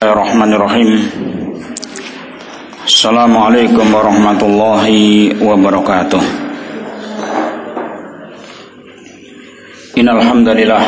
Bismillahirrahmanirrahim. Assalamualaikum warahmatullahi wabarakatuh. Innal hamdalillah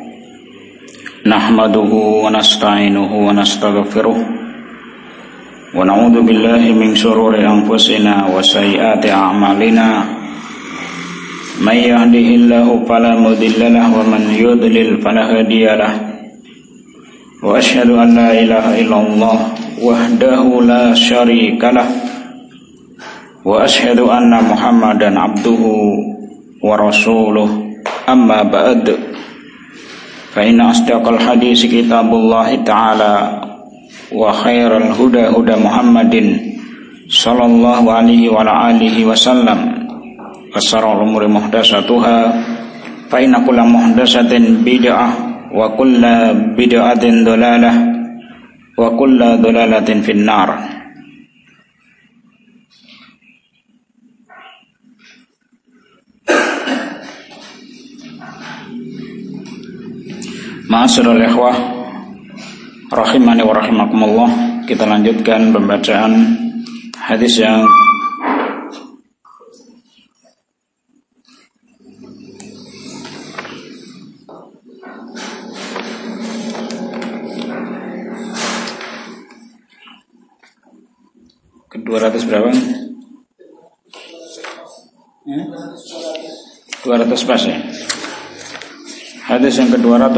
nahmaduhu wa nasta'inuhu wa nastaghfiruh wa na'udzu billahi min shururi anfusina wa sayyiati a'malina. May yahdihillahu fala mudilla lahu wa man yudlil fala hadiya lahu. Wa asyhadu an la ilaha illallah wahdahu la syarika lah wa asyhadu anna Muhammadan abduhu wa rasuluh. Amma ba'd, fa inna asdaqal hadits kitabullah ta'ala wa khairal huda huda Muhammadin sallallahu alaihi wa alihi wasallam wa syarrul umuri muhdatsatuha fa inna kulla muhdatsatin bid'ah wa kulla bid'atin dhalalah wa kulla dhalalatin finnar. Ma'asyiral ikhwah rahimani wa rahimakumullah, kita lanjutkan pembacaan hadis yang ke-200 berapa? 200 pas ya. Hadis yang ke-200.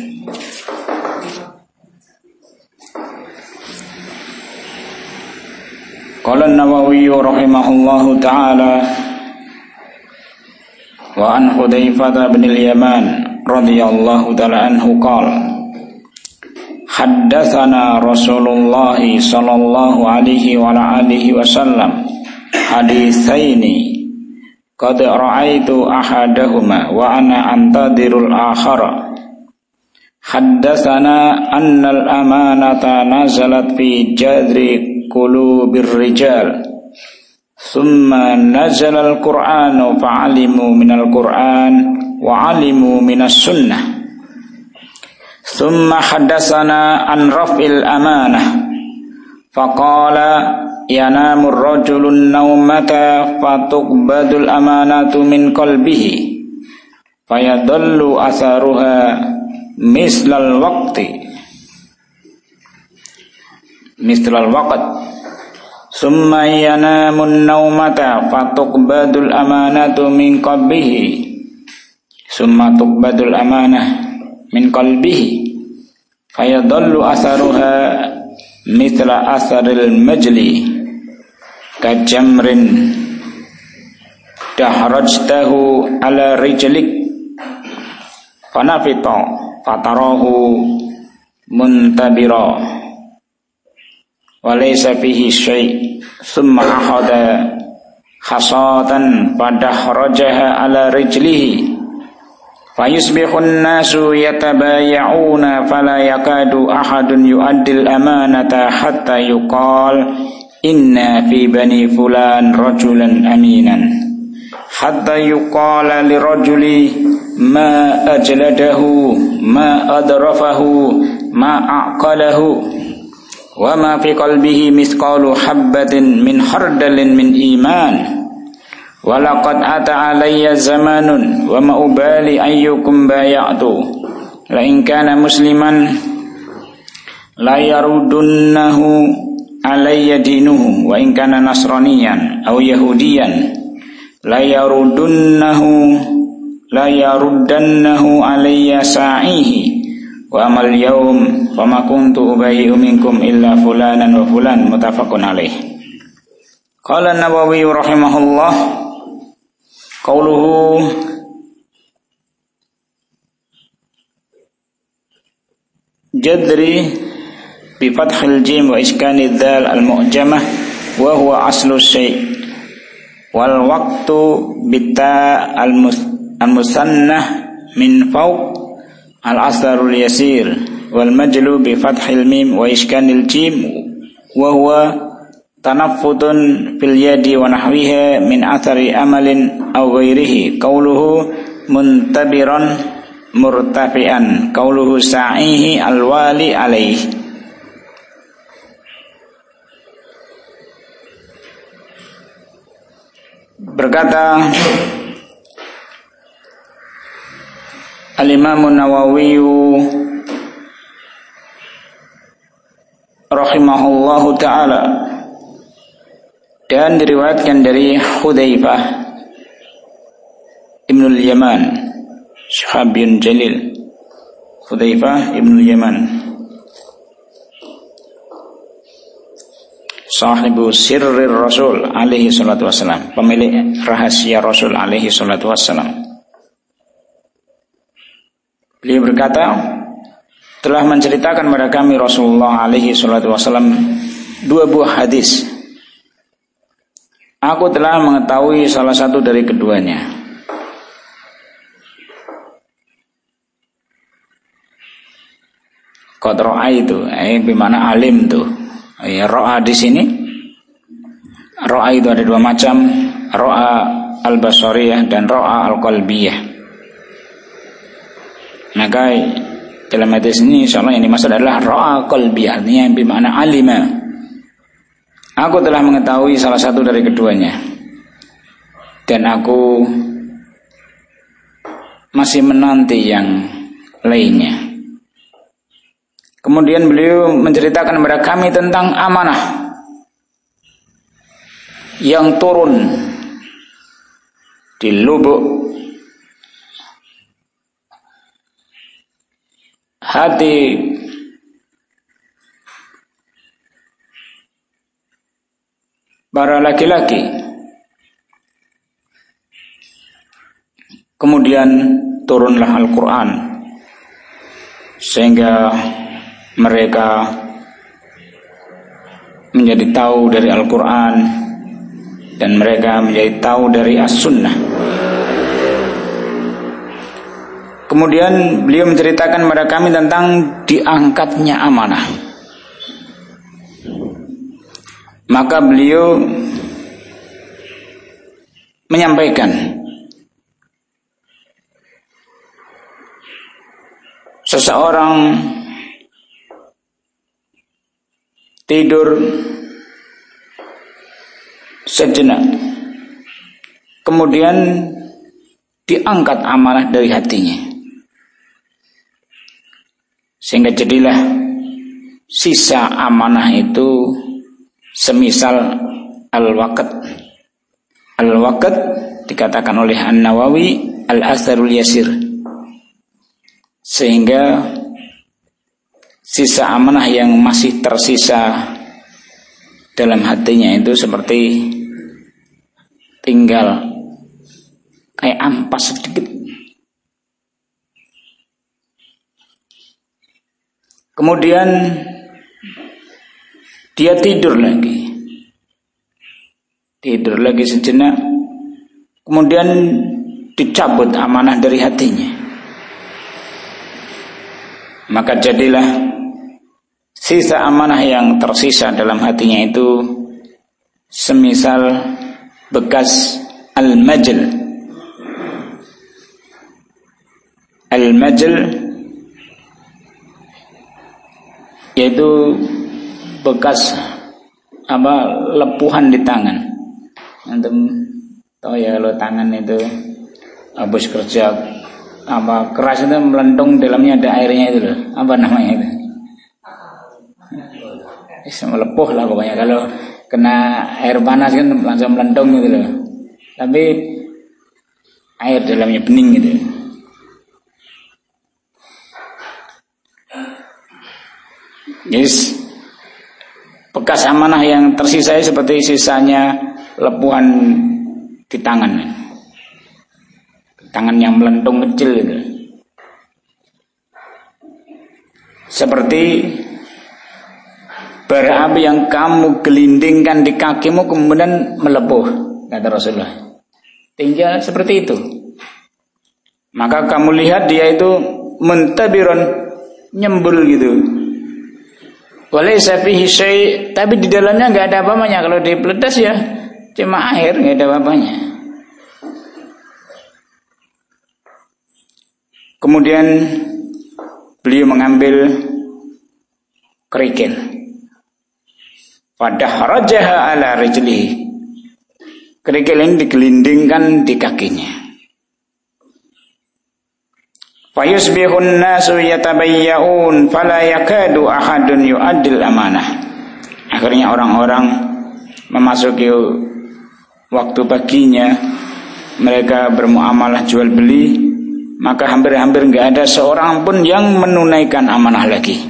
Qala an-Nawawi rahimahullahu ta'ala wa an Hudzaifah bin al-Yaman radhiyallahu ta'ala anhu qala haddatsana Rasulullah sallallahu alaihi wa alihi wasallam haditsaini qad ra'aitu ahadahuma wa ana antadirul akhara. Haddatsana annal amanata nazalat fi jadri qulubir rijal thumma nazala al-Qur'anu fa'alimu minal Qur'an wa 'alimu minas sunnah. Thumma haddatsana an raf'il amanah faqala yanamu ar-rajulun naumata fatuqbadul amanatu min qalbihi fayadallu atharuha mislal waqt thumma yanamu an-naumata fatuqbadul amanatu min qalbihi thumma tuqbadul amanah min qalbihi fayadallu atharuha mithla atharil majli kajamrin dahrajtahu ala rijlik fanafita fatarahu muntabira walaysa fihi syai' thumma ahada khasatan padahrajaha ala rijlihi fayusbihun nasu yatabaya'una fala yakadu ahadun yu'addil amanata hatta yuqal inna fi bani fulan rajulan aminan hatta yuqala lirajuli ma ajladahu ma adrafahu ma aqalahu wa ma fi qalbihi mithqalu habbatin min khardalin min iman. Walaqad ata alayya zamanun wa ma ubali ayyukum bay'atu la in kana musliman la yarudunnahu alayya dinuhu wa in kana nasraniyan aw yahudiyan la yaruddannahu alayya sa'ihi wa amal yawm fama kuntu ubayyi'u minkum illa fulanan wa fulan. Muttafaqun alaih. Qala an-Nawawi rahimahullah qauluhu jadri bi fathil jim wa iskanid dzal al-mu'jamah wa huwa aslu syai' wal waqtu bitta al-musannah min fawq al-asrul yasir wal majlu bi fathil mim wa iskanil jim wa huwa tanaffudun fil yadi wa nahwiha min athari amalin aw ghairihi. Qauluhu muntabiran murtafi'an, qauluhu sa'ihi alwali alaih. Berkata Al-Imam Nawawi rahimahullahu ta'ala, dan diriwayatkan dari Hudzaifah Ibnul Yaman, sahabiyun jalil, Hudzaifah Ibnul Yaman, sahibu sirrir Rasul alaihi salatu wassalam, pemilik rahasia Rasul alaihi salatu wassalam. Beliau berkata, telah menceritakan kepada kami Rasulullah alaihi salatu wassalam 2 buah hadis. Aku telah mengetahui salah satu dari keduanya. Qad ra'aitu, bimana alim tuh. Ya, ro'a di sini, ro'a itu ada 2 macam, ro'a al-basariyah dan ro'a al-qalbiyah. Maka dalam hadis ini insyaallah yang dimaksud adalah ro'a qalbiyah, artinya yang bermakna alima. Aku telah mengetahui salah satu dari keduanya, dan aku masih menanti yang lainnya. Kemudian beliau menceritakan kepada kami tentang amanah yang turun di lubuk hati para laki-laki. Kemudian turunlah Al-Quran, sehingga mereka menjadi tahu dari Al-Quran, dan mereka menjadi tahu dari As-Sunnah. Kemudian beliau menceritakan kepada kami tentang diangkatnya amanah. Maka beliau menyampaikan, seseorang tidur sejenak, kemudian diangkat amanah dari hatinya, sehingga jadilah sisa amanah itu semisal al-waqt. Al-waqt dikatakan oleh An-Nawawi al-asarul yasir, sehingga sisa amanah yang masih tersisa dalam hatinya itu seperti tinggal kayak ampas sedikit. Kemudian dia tidur lagi sejenak, kemudian dicabut amanah dari hatinya. Maka jadilah sisa amanah yang tersisa dalam hatinya itu semisal bekas al-majl. Al-majl yaitu bekas lepuhan di tangan. Antum tahu ya, kalau tangan itu habis kerja keras itu melentung, dalamnya ada airnya itu loh. Apa namanya itu? Melepuh lah pokoknya. Kalau kena air panas kan langsung melentung gitu loh. Tapi air dalamnya bening gitu. Yes. Bekas amanah yang tersisa seperti sisanya lepuhan di tangan. Tangan yang melentung kecil gitu. Seperti bara api yang kamu gelindingkan di kakimu kemudian melepuh, kata Rasulullah. Tinggal seperti itu. Maka kamu lihat dia itu muntabiron, nyembul gitu. Walaysa fihi syai', tapi di dalamnya enggak ada apa-apanya. Kalau dipeledas ya cuma air, enggak ada apa-apanya. Kemudian beliau mengambil kerikil, fadahrajaha ala rijlihi, kerikil ini digelindingkan di kakinya. Fayusbihun nasu yatabayya'un fala yakadu ahadun yu'addil amanah. Akhirnya orang-orang memasuki waktu paginya, mereka bermuamalah jual beli, maka hampir-hampir enggak ada seorang pun yang menunaikan amanah lagi.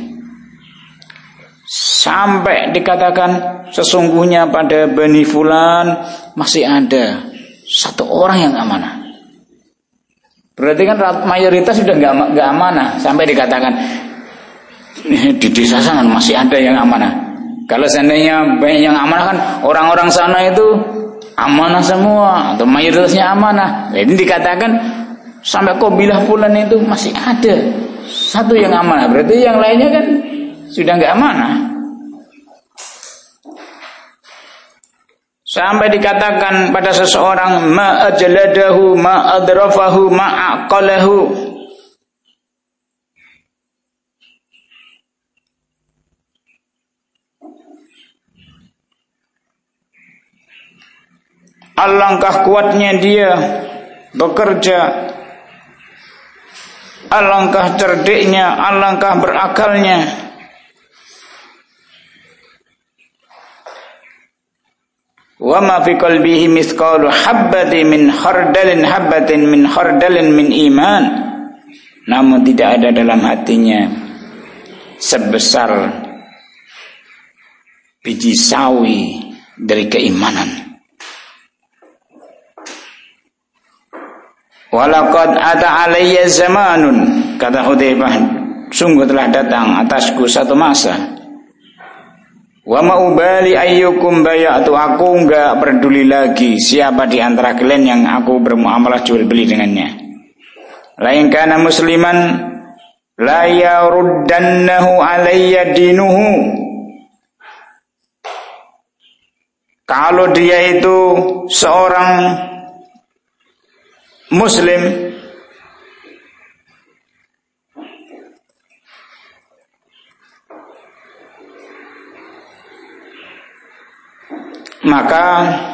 Sampai dikatakan sesungguhnya pada Bani Fulan masih ada satu orang yang amanah. Berarti kan mayoritas sudah nggak amanah. Sampai dikatakan di desa sana masih ada yang amanah. Kalau seandainya banyak yang amanah kan orang-orang sana itu amanah semua atau mayoritasnya amanah. Jadi dikatakan sampai kabilah Fulan itu masih ada satu yang amanah. Berarti yang lainnya kan sudah nggak amanah. Sampai dikatakan pada seseorang ma ajladahu ma adrafahu ma aqalahu. Alangkah kuatnya dia bekerja, alangkah cerdiknya, alangkah berakalnya. Wa ma fi qalbihi mithqalu habbatin min khardalin min iman. Namun tidak ada dalam hatinya sebesar biji sawi dari keimanan. Walaqad ata alayya zamanun, kata Hudzaifah, sungguh telah datang atasku satu masa. Wa ma ubali ayyukum bayatu, aku enggak peduli lagi siapa di antara kalian yang aku bermuamalah jual beli dengannya. Lain kana musliman la yaruddannahu alayya dinuhu. Kalau dia itu seorang muslim, maka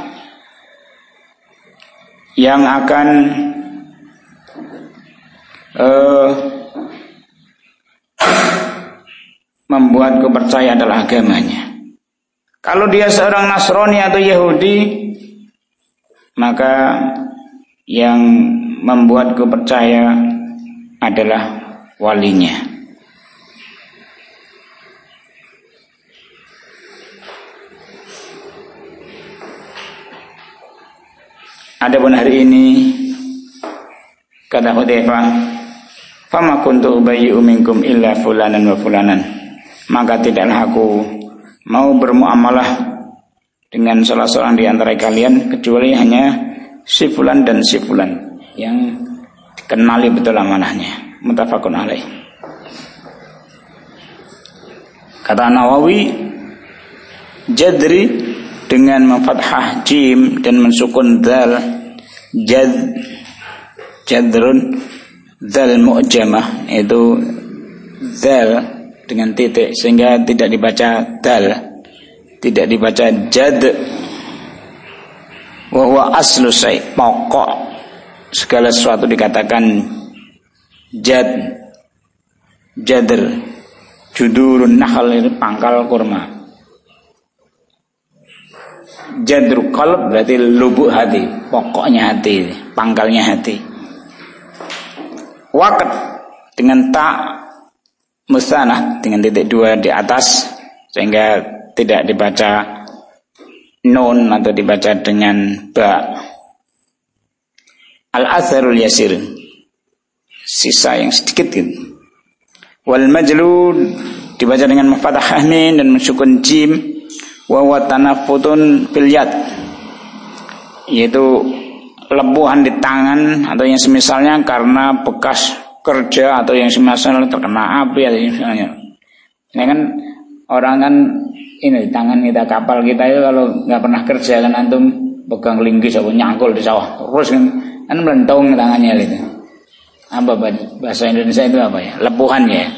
yang akan membuatku percaya adalah agamanya. Kalau dia seorang Nasrani atau Yahudi, maka yang membuatku percaya adalah walinya. Adapun hari ini, kata Hudzaifah, fama kuntu ubayyi'u minkum illa fulanan wa fulanan, maka tidaklah aku mau bermuamalah dengan salah seorang di antara kalian kecuali hanya si fulan dan si fulan yang dikenali betul amanahnya. Muttafaqun alaih. Kata Nawawi, jadri dengan memfathah jim dan mensukun dal, jadrun dal mu'jamah, itu dal dengan titik sehingga tidak dibaca dal, tidak dibaca jad. Wa huwa aslu syai', pokok segala sesuatu dikatakan jad, jadr, judurun nakhal itu pangkal kurma. Jadru qalb berarti lubuk hati, pokoknya hati, pangkalnya hati. Waqt dengan ta musanah dengan titik dua di atas sehingga tidak dibaca nun atau dibaca dengan ba. Al-atharul yasir, sisa yang sedikit gitu. Wal majlud dibaca dengan mufathah mim dan mensukun jim. Wa huwa tanafutun fil yad, yaitu lepuhan di tangan atau yang semisalnya karena bekas kerja atau yang semisal terkena api atau yang semisalnya. Ini kan orang kan ini di tangan kita, kapal kita itu kalau nggak pernah kerja kan antum pegang linggis atau nyangkul di sawah terus kan melentung tangannya gitu. Apa bahasa Indonesia itu apa ya? Lepuhan ya.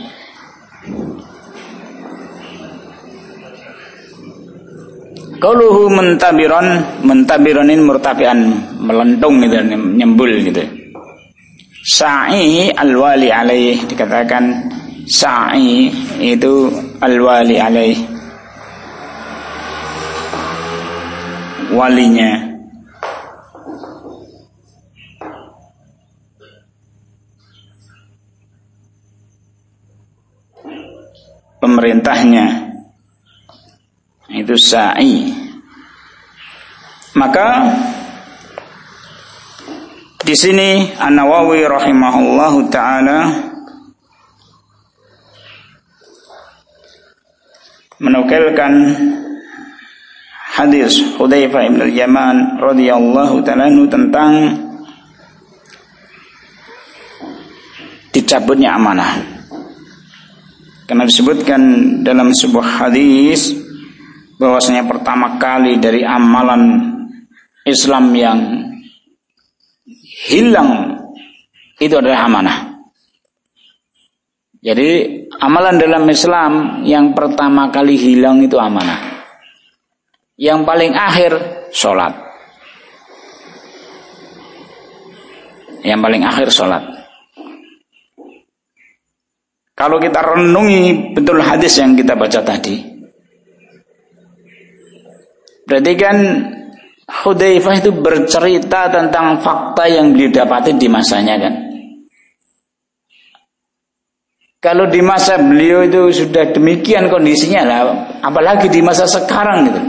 Qauluhu muntabiron ini murtafian, melentung gitu, nyembul gitu. Sa'i al-wali alaih, dikatakan sa'i itu al-wali alaih, walinya. Pemerintahnya itu sa'i. Maka di sini An-Nawawi rahimahullahu taala menukilkan hadis Hudzaifah bin al-Yaman radhiyallahu taala tentang dicabutnya amanah. Karena disebutkan dalam sebuah hadis bahwasanya pertama kali dari amalan Islam yang hilang itu adalah amanah. Jadi amalan dalam Islam yang pertama kali hilang itu amanah. Yang paling akhir sholat. Yang paling akhir sholat. Kalau kita renungi betul hadis yang kita baca tadi, berarti kan Hudzaifah itu bercerita tentang fakta yang beliau dapati di masanya kan. Kalau di masa beliau itu sudah demikian kondisinya lah, apalagi di masa sekarang gitu.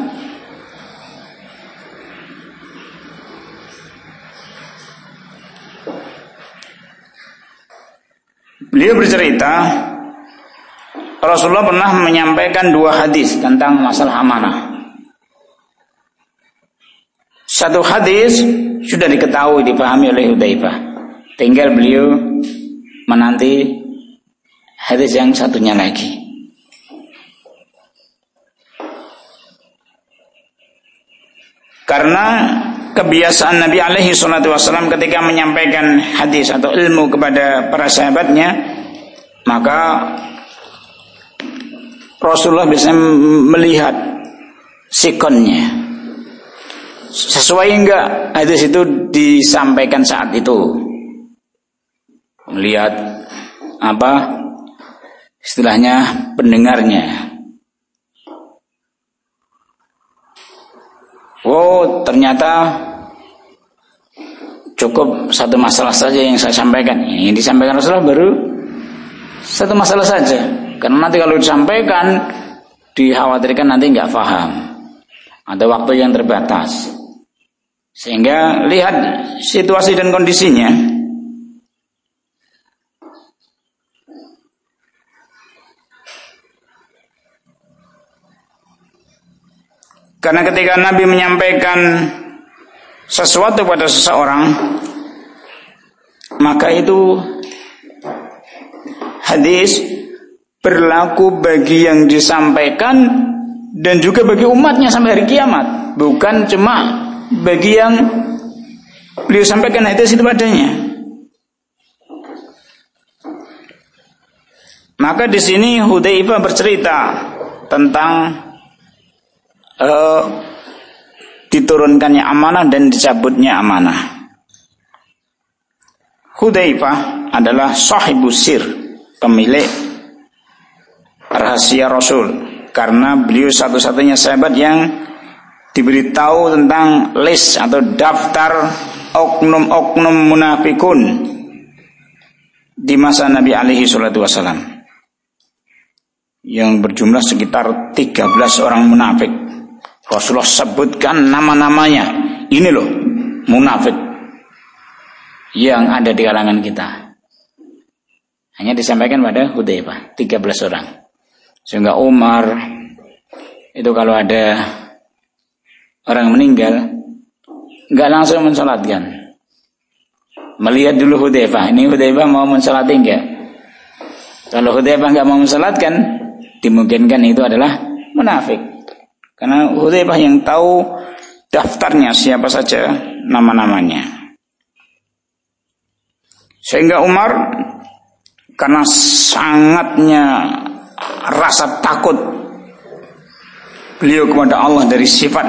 Beliau bercerita Rasulullah pernah menyampaikan 2 hadis tentang masalah amanah. Satu hadis sudah diketahui, dipahami oleh Hudzaifah. Tinggal beliau menanti hadis yang satunya lagi. Karena kebiasaan Nabi alaihi salatu wasallam ketika menyampaikan hadis atau ilmu kepada para sahabatnya, maka Rasulullah bisa melihat sikonnya. Sesuai enggak hadis itu disampaikan saat itu. Melihat apa istilahnya pendengarnya. Oh, ternyata cukup satu masalah saja yang saya sampaikan. Yang disampaikan Rasulullah baru satu masalah saja. Karena nanti kalau disampaikan, dikhawatirkan nanti nggak paham. Ada waktu yang terbatas. Sehingga lihat situasi dan kondisinya. Karena ketika Nabi menyampaikan sesuatu pada seseorang, maka itu hadis berlaku bagi yang disampaikan dan juga bagi umatnya sampai hari kiamat. Bukan cuma bagi yang beliau sampaikan hadis itu padanya. Maka di sini Hudzaifah bercerita tentang diturunkannya amanah dan dicabutnya amanah. Hudzaifah adalah sahibus sir, pemilik rahasia Rasul, karena beliau satu-satunya sahabat yang diberitahu tentang list atau daftar oknum-oknum munafikun di masa Nabi alaihi salatu wasallam, yang berjumlah sekitar 13 orang munafik. Rasulullah sebutkan nama-namanya. Ini loh munafik yang ada di kalangan kita. Hanya disampaikan pada Hudzaifah 13 orang. Sehingga Umar itu kalau ada orang meninggal enggak langsung mensalatkan. Melihat dulu Hudzaifah, ini Hudzaifah mau mensalati enggak? Kalau Hudzaifah enggak mau mensalatkan, dimungkinkan itu adalah munafik. Karena Hudzaifah yang tahu daftarnya siapa saja nama-namanya. Sehingga Umar karena sangatnya rasa takut beliau kepada Allah dari sifat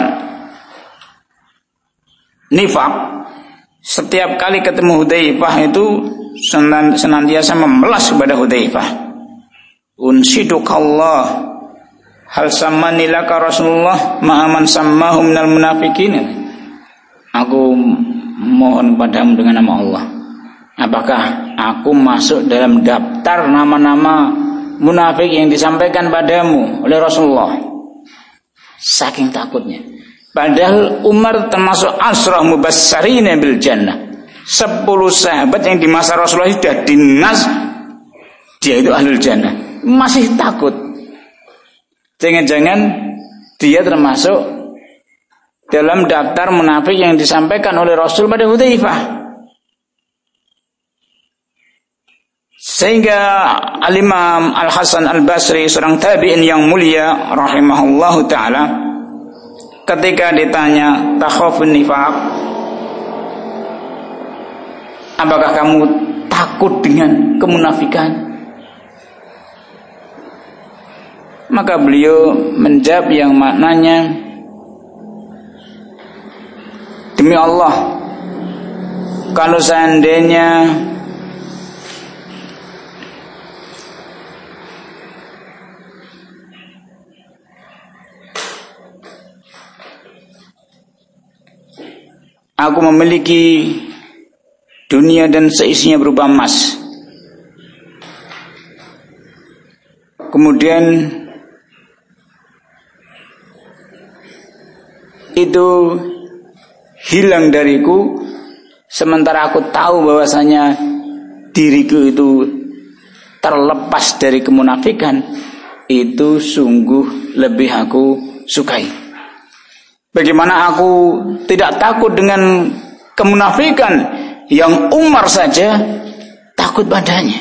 nifaq, setiap kali ketemu Hudzaifah itu senantiasa memelas kepada Hudzaifah. Unsidukallah hal sammani laka Rasulullah ma'aman sammahu minal munafikin. Aku mohon padamu dengan nama Allah, apakah aku masuk dalam daftar nama-nama munafik yang disampaikan padamu oleh Rasulullah? Saking takutnya. Padahal Umar termasuk asrah mubassarina bil jannah. 10 sahabat yang di masa Rasulullah sudah dinas dia itu ahlul jannah, masih takut. Jangan-jangan dia termasuk dalam daftar munafik yang disampaikan oleh Rasul pada Hudzaifah. Sehingga Al-Imam Al-Hasan Al-Basri, seorang tabi'in yang mulia rahimahullahu ta'ala, ketika ditanya takhafun nifaq, apakah kamu takut dengan kemunafikan? Maka beliau menjawab yang maknanya, demi Allah, kalau seandainya aku memiliki dunia dan seisinya berupa emas, kemudian itu hilang dariku, sementara aku tahu bahwasanya diriku itu terlepas dari kemunafikan, itu sungguh lebih aku sukai. Bagaimana aku tidak takut dengan kemunafikan yang Umar saja takut padanya.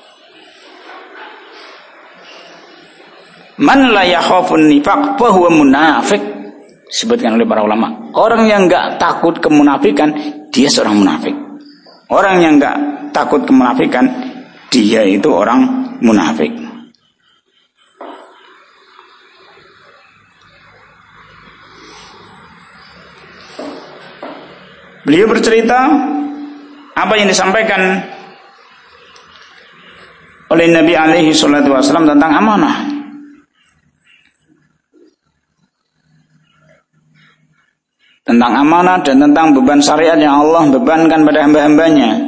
Man la yakhafun nifaq fa huwa munafiq, disebutkan oleh para ulama. Orang yang enggak takut kemunafikan, dia seorang munafik. Orang yang enggak takut kemunafikan, dia itu orang munafik. Beliau bercerita apa yang disampaikan oleh Nabi alaihi salatu wasallam tentang amanah. Tentang amanah dan tentang beban syariat yang Allah bebankan pada hamba-hambanya.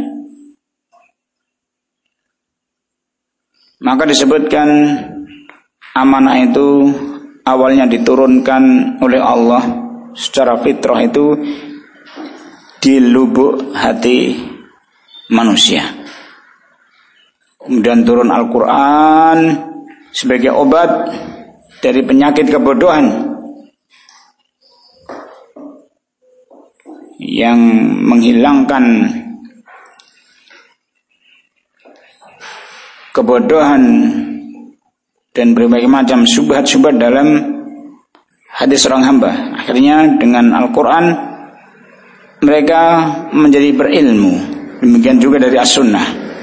Maka disebutkan amanah itu awalnya diturunkan oleh Allah secara fitrah itu di lubuk hati manusia. Kemudian turun Al-Quran sebagai obat dari penyakit kebodohan yang menghilangkan kebodohan dan berbagai macam syubhat-syubhat dalam hati seorang hamba. Akhirnya dengan Al-Quran mereka menjadi berilmu. Demikian juga dari As-Sunnah.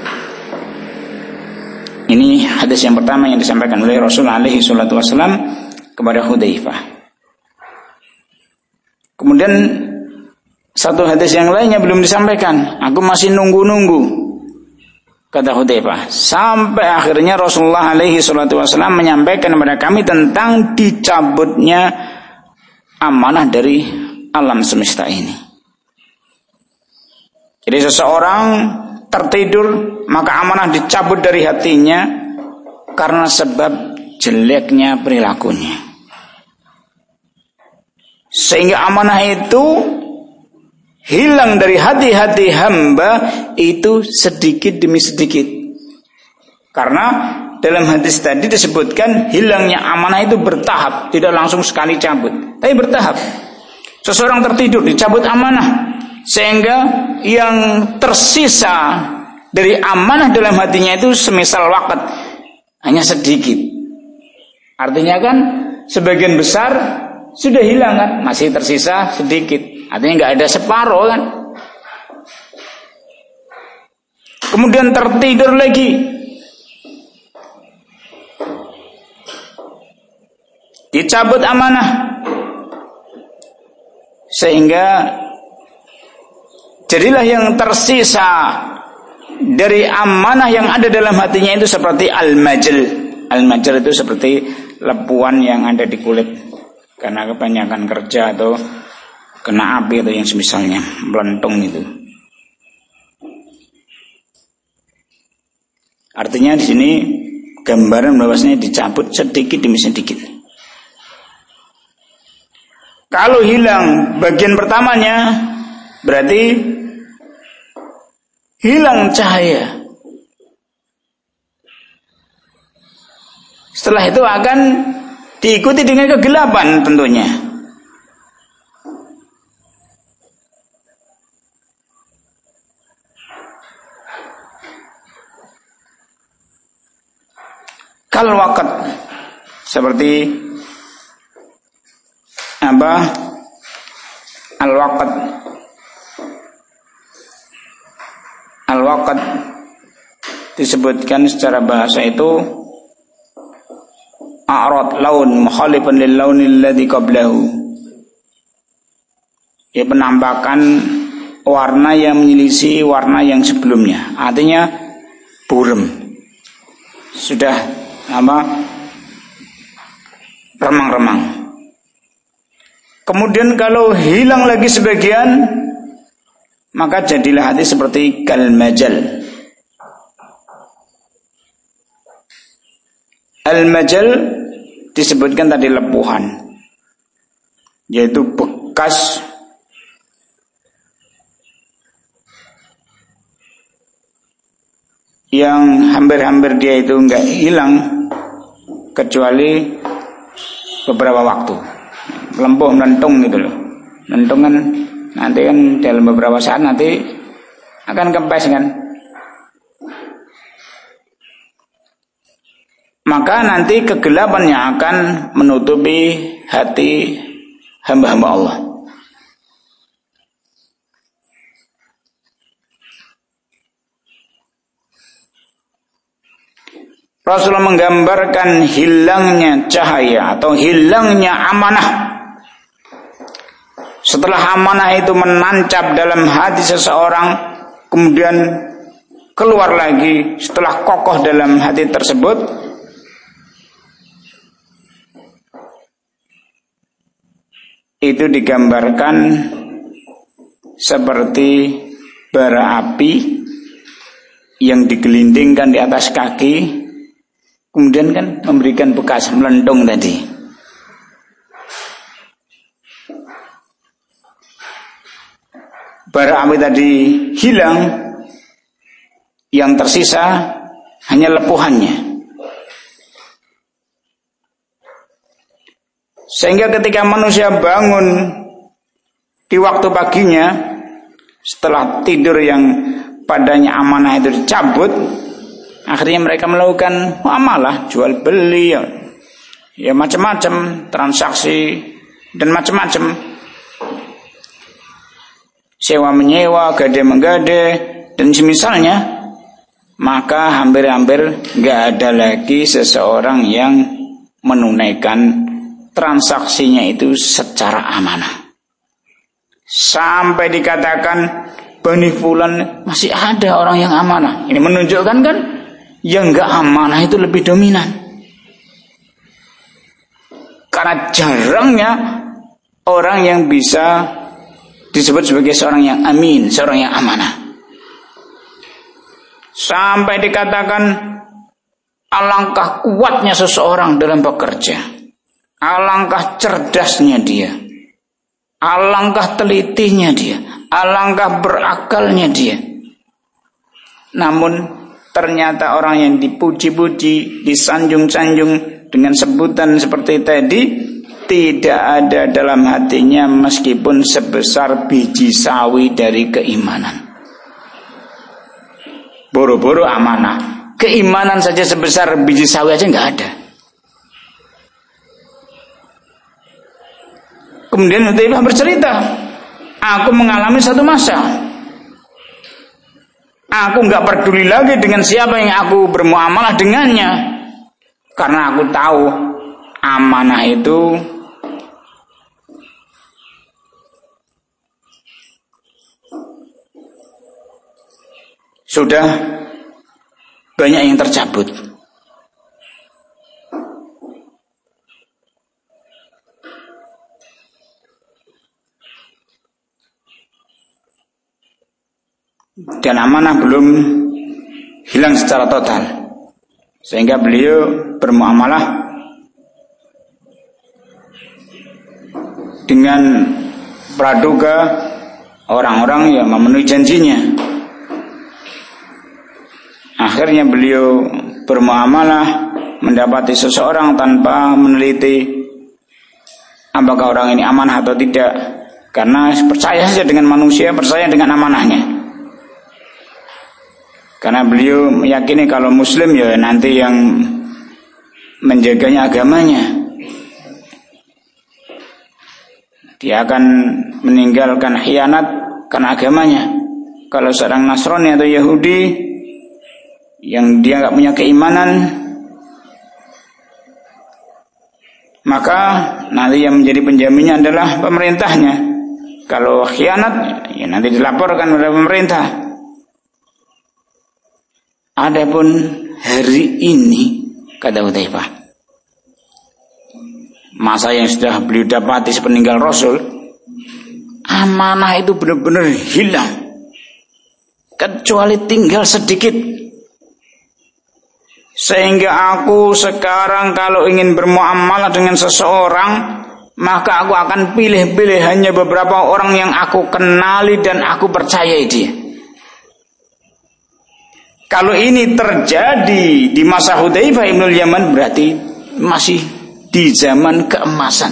Ini hadis yang pertama yang disampaikan oleh Rasulullah alaihi salatu wasallam kepada Hudzaifah. Kemudian satu hadis yang lainnya belum disampaikan. Aku masih nunggu-nunggu, kata Hudzaifah, sampai akhirnya Rasulullah alaihi salatu wasallam menyampaikan kepada kami tentang dicabutnya amanah dari alam semesta ini. Jadi seseorang tertidur, maka amanah dicabut dari hatinya karena sebab jeleknya perilakunya. Sehingga amanah itu hilang dari hati-hati hamba itu sedikit demi sedikit. Karena dalam hadis tadi disebutkan hilangnya amanah itu bertahap, tidak langsung sekali cabut, tapi bertahap. Seseorang tertidur dicabut amanah, sehingga yang tersisa dari amanah dalam hatinya itu semisal wakat, hanya sedikit. Artinya kan sebagian besar sudah hilang kan, masih tersisa sedikit. Artinya nggak ada separuh kan. Kemudian tertidur lagi, dicabut amanah, sehingga jadilah yang tersisa dari amanah yang ada dalam hatinya itu seperti al-majal. Al-majal itu seperti lepuan yang ada di kulit karena kebanyakan kerja atau kena api atau yang semisalnya, melentung itu. Artinya di sini gambaran bahwasanya dicabut sedikit demi sedikit. Kalau hilang bagian pertamanya, berarti hilang cahaya. Setelah itu akan diikuti dengan kegelapan tentunya. Kal waqt, seperti apa? Al-waqt. Al-waqt disebutkan secara bahasa itu a'rad laun mukhalifan lil launil ladzi qablahu. Ya, penampakan warna yang menyelisih warna yang sebelumnya. Artinya buram. Sudah remang-remang. Kemudian kalau hilang lagi sebagian, maka jadilah hati seperti kal-majal. Al-majal disebutkan tadi lepuhan, yaitu bekas yang hampir-hampir dia itu enggak hilang kecuali beberapa waktu, lempuh melentung gitu loh. Melentung kan nanti kan dalam beberapa saat nanti akan kempes kan. Maka nanti kegelapannya akan menutupi hati hamba-hamba Allah. Rasulullah menggambarkan hilangnya cahaya atau hilangnya amanah. Setelah amanah itu menancap dalam hati seseorang, kemudian keluar lagi setelah kokoh dalam hati tersebut, itu digambarkan seperti bara api yang digelindingkan di atas kaki, kemudian kan memberikan bekas melentung tadi. Bara api tadi hilang, yang tersisa hanya lepuhannya. Sehingga ketika manusia bangun di waktu paginya, setelah tidur yang padanya amanah itu dicabut, akhirnya mereka melakukan amalah, jual beli, ya macam-macam, transaksi dan macam-macam, sewa menyewa, gade menggade dan semisalnya. Maka hampir-hampir gak ada lagi seseorang yang menunaikan transaksinya itu secara amanah. Sampai dikatakan Bani Fulan masih ada orang yang amanah. Ini menunjukkan kan yang gak amanah itu lebih dominan. Karena jarangnya orang yang bisa disebut sebagai seorang yang amin, seorang yang amanah. Sampai dikatakan alangkah kuatnya seseorang dalam bekerja, alangkah cerdasnya dia, alangkah telitinya dia, alangkah berakalnya dia. Namun ternyata orang yang dipuji-puji, disanjung-sanjung dengan sebutan seperti tadi, tidak ada dalam hatinya meskipun sebesar biji sawi dari keimanan. Boro-boro amanah, keimanan saja sebesar biji sawi aja nggak ada. Kemudian Hudzaifah bercerita, aku mengalami satu masa, aku nggak peduli lagi dengan siapa yang aku bermuamalah dengannya, karena aku tahu amanah itu sudah banyak yang tercabut. Dan amanah belum hilang secara total, sehingga beliau bermuamalah dengan praduga orang-orang yang memenuhi janjinya. Akhirnya beliau bermuamalah mendapati seseorang tanpa meneliti apakah orang ini amanah atau tidak, karena percaya saja dengan manusia, percaya dengan amanahnya. Karena beliau meyakini kalau muslim ya nanti yang menjaganya agamanya. Dia akan meninggalkan khianat karena agamanya. Kalau seorang Nasrani atau Yahudi yang dia nggak punya keimanan, maka nanti yang menjadi penjaminnya adalah pemerintahnya. Kalau khianat ya nanti dilaporkan oleh pemerintah. Adapun hari ini, kata Hudzaifah, masa yang sudah beliau dapati sepeninggal Rasul, amanah itu benar-benar hilang, kecuali tinggal sedikit. Sehingga aku sekarang kalau ingin bermuamalah dengan seseorang, maka aku akan pilih-pilih hanya beberapa orang yang aku kenali dan aku percayai dia. Kalau ini terjadi di masa Hudzaifah Ibnul Yaman, berarti masih di zaman keemasan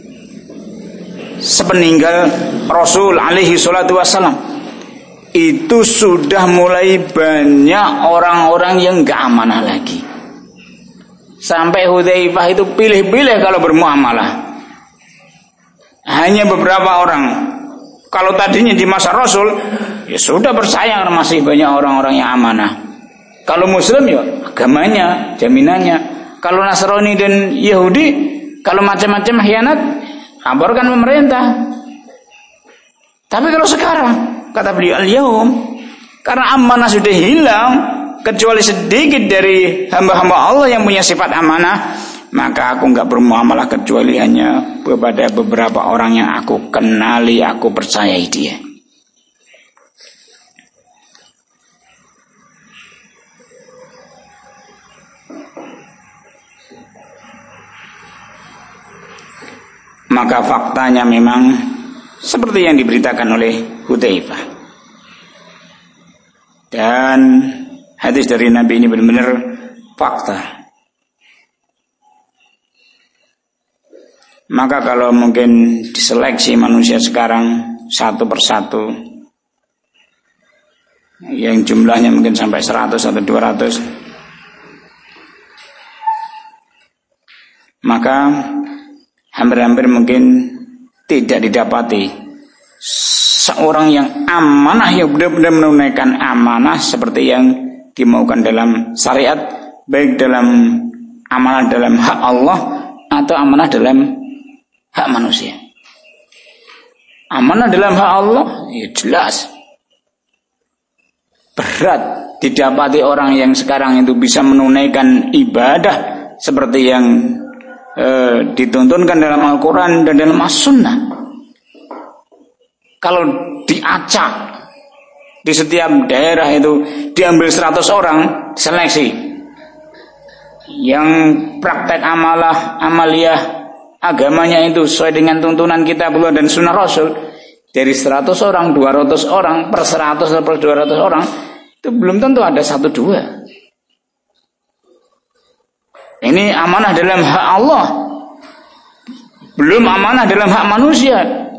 sepeninggal Rasul alaihi salatu wassalam. Itu sudah mulai banyak orang-orang yang gak amanah lagi. Sampai Hudzaifah itu pilih-pilih kalau bermuamalah, hanya beberapa orang. Kalau tadinya di masa Rasul, ya sudah percaya karena masih banyak orang-orang yang amanah. Kalau Muslim ya agamanya, jaminannya. Kalau Nasrani dan Yahudi, kalau macam-macam khianat, laporkan pemerintah. Tapi kalau sekarang, kata beliau, al-yaum, karena amanah sudah hilang, kecuali sedikit dari hamba-hamba Allah yang punya sifat amanah, maka aku enggak bermuamalah kecuali hanya kepada beberapa orang yang aku kenali, aku percayai dia. Maka faktanya memang seperti yang diberitakan oleh Hudzaifah. Dan hadis dari Nabi ini benar-benar fakta. Maka kalau mungkin diseleksi manusia sekarang satu persatu, yang jumlahnya mungkin sampai 100 atau 200, maka hampir-hampir mungkin tidak didapati seorang yang amanah, yang benar-benar menunaikan amanah seperti yang dimaukan dalam syariat, baik dalam amanah dalam hak Allah atau amanah dalam hak manusia. Amanah dalam hak Allah ya jelas berat didapati orang yang sekarang itu bisa menunaikan ibadah seperti yang dituntunkan dalam Al-Quran dan dalam As-Sunnah. Kalau diacak di setiap daerah itu diambil 100 orang, seleksi yang praktek amaliyah agamanya itu sesuai dengan tuntunan kitabullah dan sunnah Rasul, dari 100 orang, 200 orang, per 100 atau per 200 orang, itu belum tentu ada 1-2. Ini amanah dalam hak Allah, belum amanah dalam hak manusia.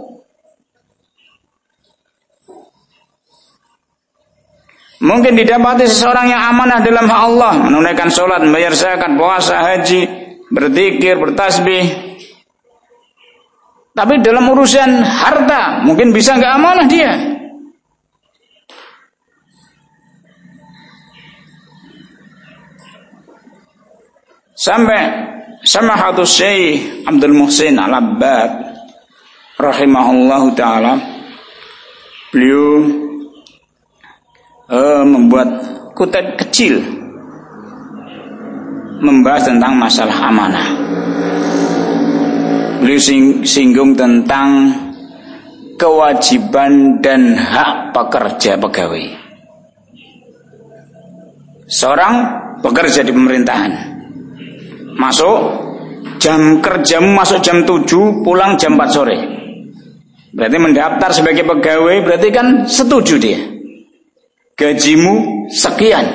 Mungkin didapati seseorang yang amanah dalam hak Allah, menunaikan sholat, membayar zakat, puasa, haji, berzikir, bertasbih. Tapi dalam urusan harta, mungkin bisa nggak amanah dia. Sampai Samahatus Syekh Abdul Muhsin Al-Abbad rahimahullahu taala, beliau membuat kutip kecil membahas tentang masalah amanah. Beliau singgung tentang kewajiban dan hak pekerja pegawai. Seorang bekerja di pemerintahan, masuk jam kerjamu masuk jam 7, pulang jam 4 sore. Berarti mendaftar sebagai pegawai, berarti kan setuju dia. Gajimu sekian.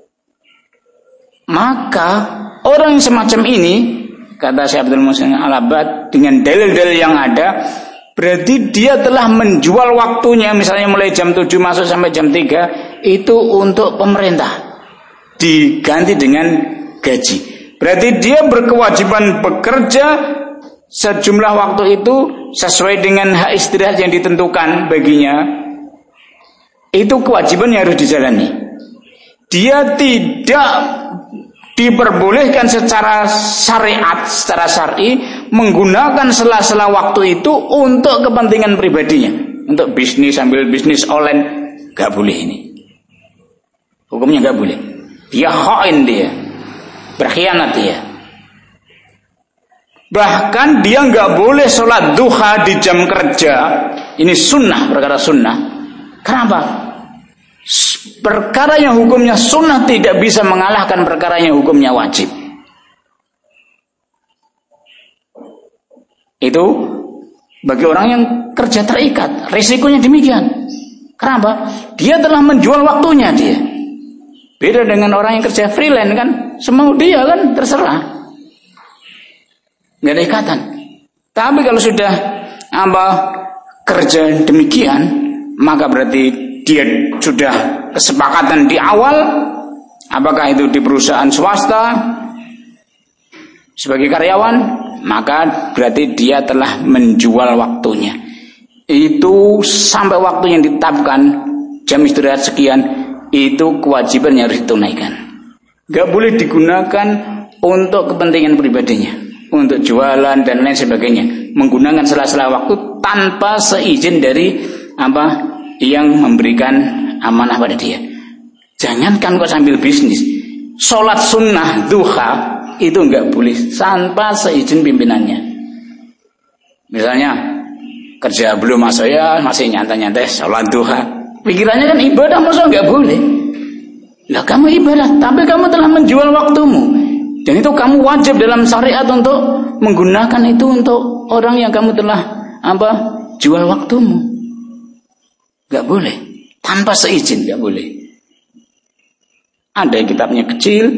Maka orang yang semacam ini, kata Syekh Abdul Muhsin Al-Abbad, dengan dalil-dalil yang ada, berarti dia telah menjual waktunya, misalnya mulai jam 7 masuk sampai jam 3, itu untuk pemerintah, diganti dengan gaji. Berarti dia berkewajiban bekerja sejumlah waktu itu sesuai dengan hak istirahat yang ditentukan baginya. Itu kewajiban yang harus dijalani. Dia tidak diperbolehkan secara syariat, secara syar'i, menggunakan sela-sela waktu itu untuk kepentingan pribadinya, untuk bisnis, sambil bisnis online. Gak boleh ini. Hukumnya gak boleh. Dia khain, dia berkhianat dia. Bahkan dia gak boleh sholat duha di jam kerja. Ini sunnah, perkara sunnah. Kenapa? Perkara yang hukumnya sunnah tidak bisa mengalahkan perkara yang hukumnya wajib. Itu bagi orang yang kerja terikat, risikonya demikian. Kenapa? Dia telah menjual waktunya dia. Beda dengan orang yang kerja freelance kan, semau dia kan terserah, nggak ada ikatan. Tapi kalau sudah kerja demikian, maka berarti dia sudah kesepakatan di awal, apakah itu di perusahaan swasta sebagai karyawan, maka berarti dia telah menjual waktunya. Itu sampai waktu yang ditetapkan, jam istirahat sekian, itu kewajiban yang harus ditunaikan. Gak boleh digunakan untuk kepentingan pribadinya, untuk jualan dan lain sebagainya, menggunakan sela-sela waktu tanpa seizin dari yang memberikan amanah pada dia. Jangankan kok sambil bisnis, sholat sunnah duha itu gak boleh tanpa seizin pimpinannya. Misalnya kerja belum masuk, ya masih nyantai-nyantai sholat duha, pikirannya kan ibadah, masa nggak boleh? Lah kamu ibadah, tapi kamu telah menjual waktumu, dan itu kamu wajib dalam syariat untuk menggunakan itu untuk orang yang kamu telah jual waktumu. Nggak boleh, tanpa seizin nggak boleh. Ada kitabnya kecil,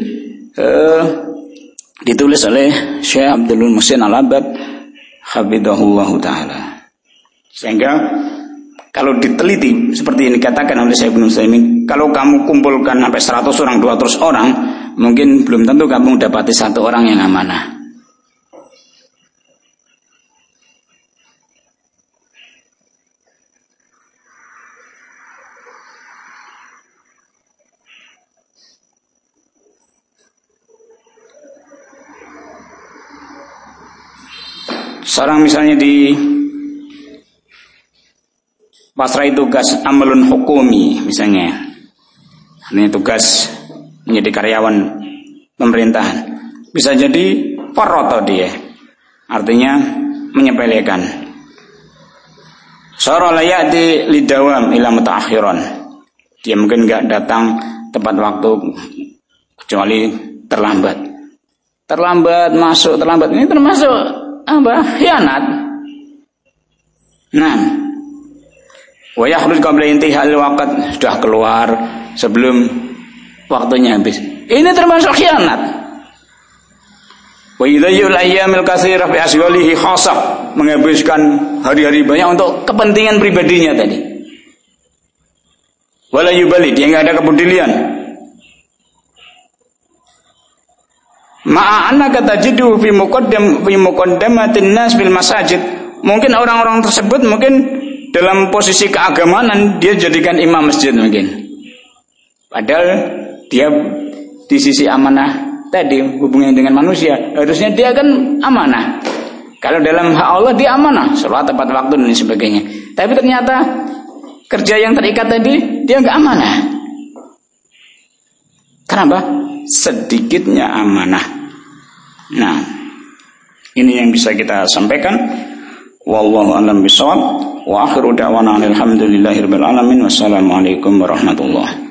ditulis oleh Syekh Abdul Muhsin Al-Abbad hafidhahullahu taala. Sehingga kalau diteliti seperti yang dikatakan oleh Syekh Ibnu Utsaimin, kalau kamu kumpulkan sampai 100 orang, 200 orang, mungkin belum tentu kamu dapati satu orang yang amanah. Seorang misalnya di pasrai tugas amalun hukumi misalnya, ini tugas menjadi karyawan pemerintahan, bisa jadi farroto dia, artinya menyepelekan. Seorang layak di lidawam ila mutaakhiran, dia mungkin nggak datang tepat waktu kecuali terlambat masuk, ini termasuk khianat. Nah, wa yakhruj qabla intihal waqt, sudah keluar sebelum waktunya habis. Ini termasuk khianat. Wa yudayyi'ul ayyamil katsirah fi asghalihi khasah, menghabiskan hari-hari banyak untuk kepentingan pribadinya tadi. Wala yubali, dia enggak ada kepedulian. Ma'a annaka tajidu fi muqaddamatin nas bil masajid. Mungkin orang-orang tersebut mungkin dalam posisi keagamaan dia jadikan imam masjid mungkin. Padahal dia di sisi amanah tadi hubungannya dengan manusia, harusnya dia kan amanah. Kalau dalam hak Allah dia amanah, salat tepat waktu dan sebagainya. Tapi ternyata kerja yang terikat tadi dia nggak amanah. Kenapa? Sedikitnya amanah. Nah, ini yang bisa kita sampaikan. Wallahu a'lam bishawab. Wa akhiru da'wana alhamdulillahirabbil alamin. Wassalamualaikum warahmatullahi